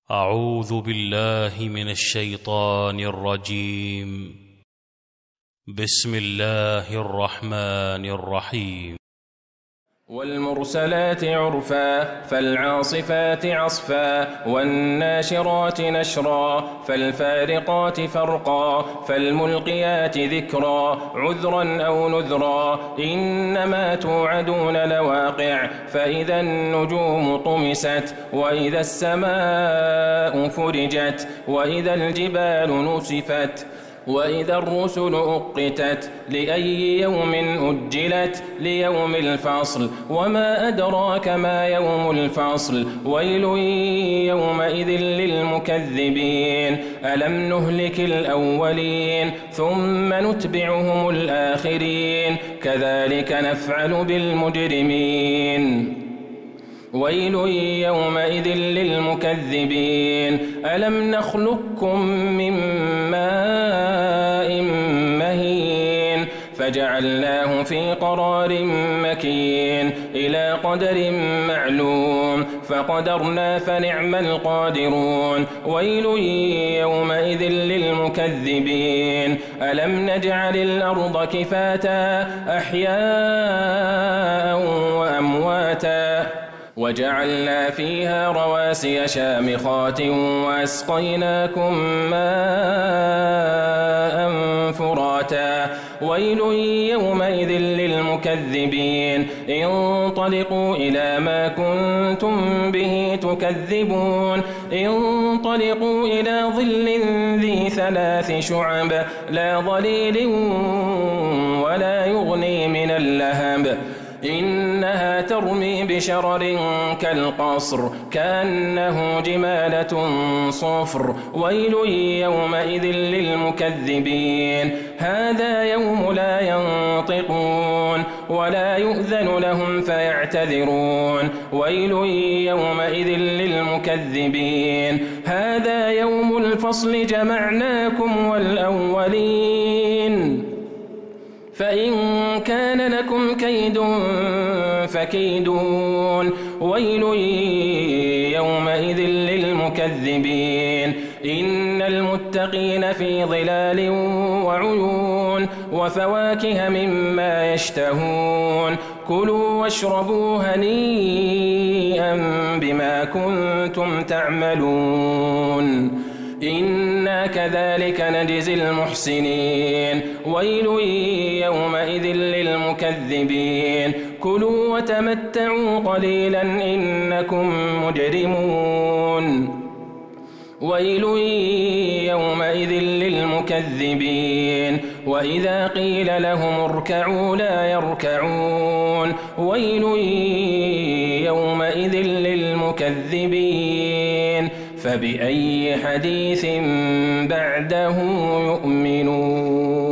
أعوذ بالله من الشيطان الرجيم. بسم الله الرحمن الرحيم. والمرسلات عرفا فالعاصفات عصفا والناشرات نشرا فالفارقات فرقا فالملقيات ذكرا عذرا أو نذرا إنما توعدون لواقع فإذا النجوم طمست وإذا السماء فرجت وإذا الجبال نسفت وإذا الرسل أقتت لأي يوم أجلت ليوم الفصل وما أدراك ما يوم الفصل ويل يومئذ للمكذبين ألم نهلك الأولين ثم نتبعهم الآخرين كذلك نفعل بالمجرمين ويل يومئذ للمكذبين ألم نخلقكم من ماء مهين فجعلناه في قرار مكين إلى قدر معلوم فقدرنا فنعم القادرون ويل يومئذ للمكذبين ألم نجعل الأرض كفاتا أحياء وأمواتا وجعلنا فيها رواسي شامخات وأسقيناكم ماء فراتا ويل يومئذ للمكذبين انطلقوا إلى ما كنتم به تكذبون انطلقوا إلى ظل ذي 3 شعب لا ظليل ولا يغني من اللهب إنها ترمي بشرر كالقصر كأنه جمالة صفر ويل يومئذ للمكذبين هذا يوم لا ينطقون ولا يؤذن لهم فيعتذرون ويل يومئذ للمكذبين هذا يوم الفصل جمعناكم والأولين فإن كان لكم كيد فكيدون ويل يومئذ للمكذبين إن المتقين في ظلال وعيون وفواكه مما يشتهون كلوا واشربوا هنيئا بما كنتم تعملون إنا كذلك نجزي المحسنين ويل يومئذ للمكذبين كلوا وتمتعوا قليلا إنكم مجرمون ويل يومئذ للمكذبين وإذا قيل لهم اركعوا لا يركعون ويل يومئذ للمكذبين فبأي حديث بعده يؤمنون.